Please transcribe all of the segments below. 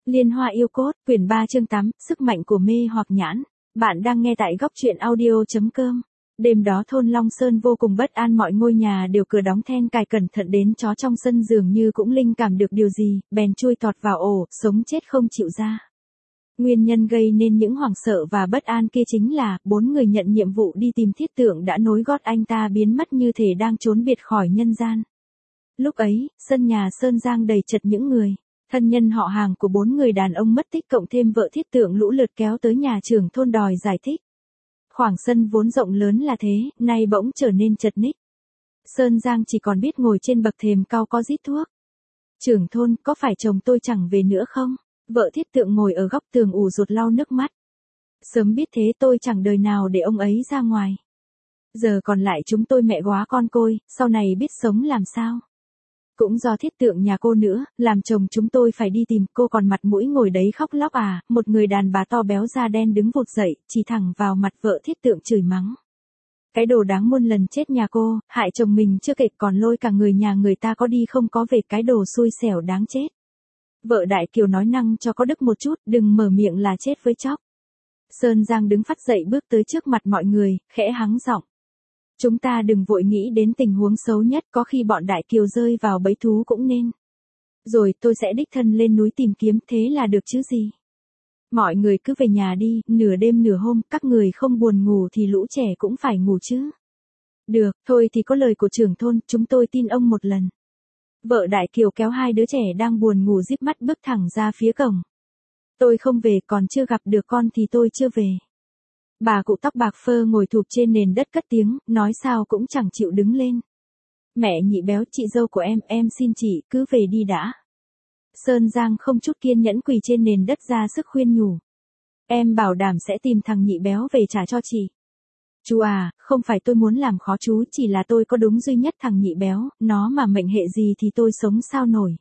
Liên Hoa yêu cốt, quyển 3 chương 8, sức mạnh của mê hoặc nhãn. Bạn đang nghe tại góc truyện audio.com. Đêm đó thôn Long Sơn vô cùng bất an, mọi ngôi nhà đều cửa đóng then cài, cẩn thận đến chó trong sân dường như cũng linh cảm được điều gì, bèn chui tọt vào ổ, sống chết không chịu ra. Nguyên nhân gây nên những hoảng sợ và bất an kia chính là 4 người nhận nhiệm vụ đi tìm Thiết Tượng đã nối gót anh ta biến mất như thể đang trốn biệt khỏi nhân gian. Lúc ấy, sân nhà Sơn Giang đầy chật những người thân nhân họ hàng của 4 người đàn ông mất tích cộng thêm vợ Thiết Tượng lũ lượt kéo tới nhà trưởng thôn đòi giải thích. Khoảng sân vốn rộng lớn là thế, nay bỗng trở nên chật ních. Sơn Giang chỉ còn biết ngồi trên bậc thềm cau có rít thuốc. Trưởng thôn, có phải chồng tôi chẳng về nữa không? Vợ Thiết Tượng ngồi ở góc tường ủ rột lau nước mắt. Sớm biết thế tôi chẳng đời nào để ông ấy ra ngoài. Giờ còn lại chúng tôi mẹ góa con côi, sau này biết sống làm sao? Cũng do Thiết Tượng nhà cô nữa, làm chồng chúng tôi phải đi tìm, cô còn mặt mũi ngồi đấy khóc lóc à? Một người đàn bà to béo da đen đứng vụt dậy, chỉ thẳng vào mặt vợ Thiết Tượng chửi mắng. Cái đồ đáng muôn lần chết nhà cô, hại chồng mình chưa kể còn lôi cả người nhà người ta có đi không có về, cái đồ xui xẻo đáng chết. Vợ Đại Kiều nói năng cho có đức một chút, đừng mở miệng là chết với chóc. Sơn Giang đứng phắt dậy bước tới trước mặt mọi người, khẽ hắng giọng. Chúng ta đừng vội nghĩ đến tình huống xấu nhất, có khi bọn Đại Kiều rơi vào bẫy thú cũng nên. Rồi tôi sẽ đích thân lên núi tìm kiếm, thế là được chứ gì. Mọi người cứ về nhà đi, nửa đêm nửa hôm, các người không buồn ngủ thì lũ trẻ cũng phải ngủ chứ. Được, thôi thì có lời của trưởng thôn, chúng tôi tin ông một lần. Vợ Đại Kiều kéo hai đứa trẻ đang buồn ngủ díp mắt bước thẳng ra phía cổng. Tôi không về, còn chưa gặp được con thì tôi chưa về. Bà cụ tóc bạc phơ ngồi thụp trên nền đất cất tiếng, nói sao cũng chẳng chịu đứng lên. Mẹ Nhị Béo, chị dâu của em xin chị, cứ về đi đã. Sơn Giang không chút kiên nhẫn quỳ trên nền đất ra sức khuyên nhủ. Em bảo đảm sẽ tìm thằng Nhị Béo về trả cho chị. Chú à, không phải tôi muốn làm khó chú, chỉ là tôi có đúng duy nhất thằng Nhị Béo, nó mà mệnh hệ gì thì tôi sống sao nổi.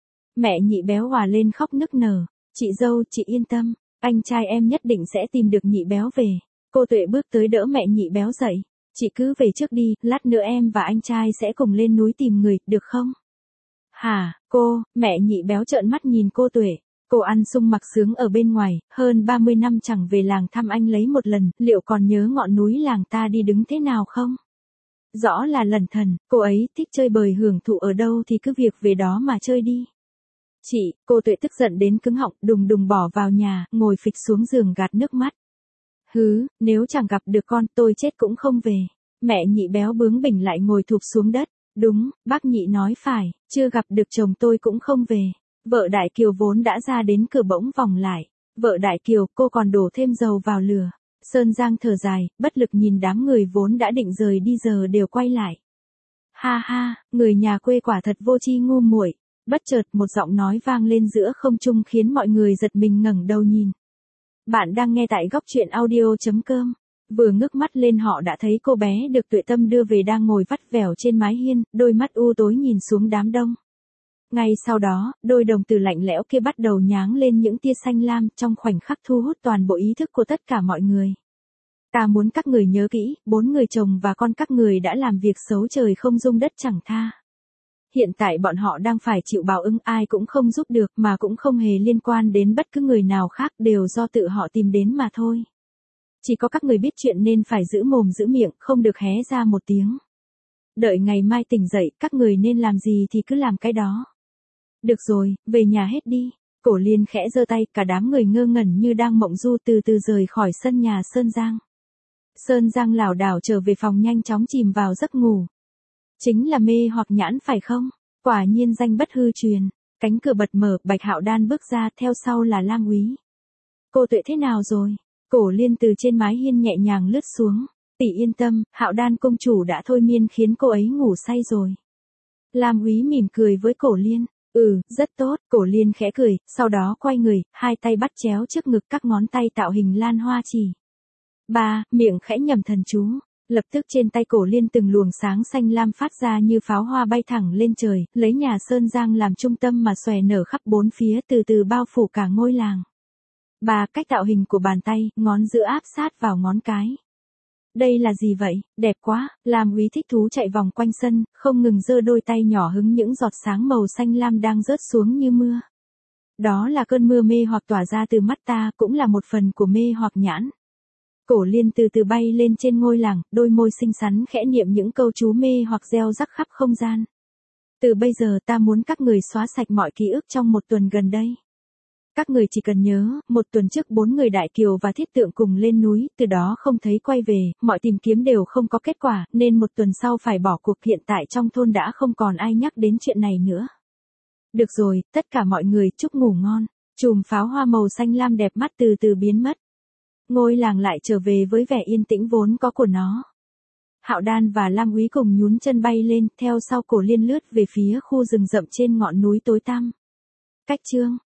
Mẹ Nhị Béo òa lên khóc nức nở. Chị dâu, chị yên tâm, anh trai em nhất định sẽ tìm được Nhị Béo về. Cô Tuệ bước tới đỡ mẹ Nhị Béo dậy. Chị cứ về trước đi, lát nữa em và anh trai sẽ cùng lên núi tìm người, được không? Hả, cô? Mẹ Nhị Béo trợn mắt nhìn cô Tuệ. Cô ăn sung mặc sướng ở bên ngoài, hơn 30 năm chẳng về làng thăm anh lấy một lần, liệu còn nhớ ngọn núi làng ta đi đứng thế nào không? Rõ là lẩn thần, cô ấy thích chơi bời hưởng thụ ở đâu thì cứ việc về đó mà chơi đi. Chị, cô Tuệ tức giận đến cứng họng, đùng đùng bỏ vào nhà, ngồi phịch xuống giường gạt nước mắt. Hứ, nếu chẳng gặp được con, tôi chết cũng không về. Mẹ Nhị Béo bướng bỉnh lại ngồi thụp xuống đất. Đúng, bác Nhị nói phải, chưa gặp được chồng tôi cũng không về. Vợ Đại Kiều vốn đã ra đến cửa bỗng vòng lại. Vợ Đại Kiều, cô còn đổ thêm dầu vào lửa. Sơn Giang thở dài, bất lực nhìn đám người vốn đã định rời đi giờ đều quay lại. Ha ha, người nhà quê quả thật vô tri ngu muội. Bất chợt một giọng nói vang lên giữa không trung khiến mọi người giật mình ngẩng đầu nhìn. Bạn đang nghe tại góc truyện audio.com. Vừa ngước mắt lên họ đã thấy cô bé được Tuệ Tâm đưa về đang ngồi vắt vẻo trên mái hiên, đôi mắt u tối nhìn xuống đám đông. Ngay sau đó, đôi đồng tử lạnh lẽo kia bắt đầu nháng lên những tia xanh lam, trong khoảnh khắc thu hút toàn bộ ý thức của tất cả mọi người. Ta muốn các người nhớ kỹ, 4 người chồng và con các người đã làm việc xấu trời không dung đất chẳng tha. Hiện tại bọn họ đang phải chịu báo ứng, ai cũng không giúp được mà cũng không hề liên quan đến bất cứ người nào khác, đều do tự họ tìm đến mà thôi. Chỉ có các người biết chuyện nên phải giữ mồm giữ miệng, không được hé ra một tiếng. Đợi ngày mai tỉnh dậy, các người nên làm gì thì cứ làm cái đó. Được rồi, về nhà hết đi. Cổ Liên khẽ giơ tay, cả đám người ngơ ngẩn như đang mộng du từ từ rời khỏi sân nhà Sơn Giang. Sơn Giang lảo đảo trở về phòng nhanh chóng chìm vào giấc ngủ. Chính là mê hoặc nhãn phải không? Quả nhiên danh bất hư truyền. Cánh cửa bật mở, Bạch Hạo Đan bước ra, theo sau là Lam Úy. Cô Tuệ thế nào rồi? Cổ Liên từ trên mái hiên nhẹ nhàng lướt xuống. Tỷ yên tâm, Hạo Đan công chủ đã thôi miên khiến cô ấy ngủ say rồi. Lam Úy mỉm cười với Cổ Liên. Rất tốt, Cổ Liên khẽ cười, sau đó quay người, hai tay bắt chéo trước ngực, các ngón tay tạo hình lan hoa chỉ. Miệng khẽ nhầm thần chú. Lập tức trên tay Cổ Liên từng luồng sáng xanh lam phát ra như pháo hoa bay thẳng lên trời, lấy nhà Sơn Giang làm trung tâm mà xòe nở khắp bốn phía, từ từ bao phủ cả ngôi làng. Cách tạo hình của bàn tay, ngón giữa áp sát vào ngón cái. Đây là gì vậy, đẹp quá, Lam Úy thích thú chạy vòng quanh sân, không ngừng giơ đôi tay nhỏ hứng những giọt sáng màu xanh lam đang rớt xuống như mưa. Đó là cơn mưa mê hoặc tỏa ra từ mắt ta, cũng là một phần của mê hoặc nhãn. Cổ Liên từ từ bay lên trên ngôi làng, đôi môi xinh xắn khẽ niệm những câu chú mê hoặc gieo rắc khắp không gian. Từ bây giờ ta muốn các người xóa sạch mọi ký ức trong một tuần gần đây. Các người chỉ cần nhớ, một tuần trước 4 người Đại Kiều và Thiết Tượng cùng lên núi, từ đó không thấy quay về, mọi tìm kiếm đều không có kết quả, nên một tuần sau phải bỏ cuộc. Hiện tại trong thôn đã không còn ai nhắc đến chuyện này nữa. Được rồi, tất cả mọi người chúc ngủ ngon. Chùm pháo hoa màu xanh lam đẹp mắt từ từ biến mất. Ngôi làng lại trở về với vẻ yên tĩnh vốn có của nó. Hạo Đan và Lam Úy cùng nhún chân bay lên, theo sau Cổ Liên lướt về phía khu rừng rậm trên ngọn núi tối tăm. Cách chương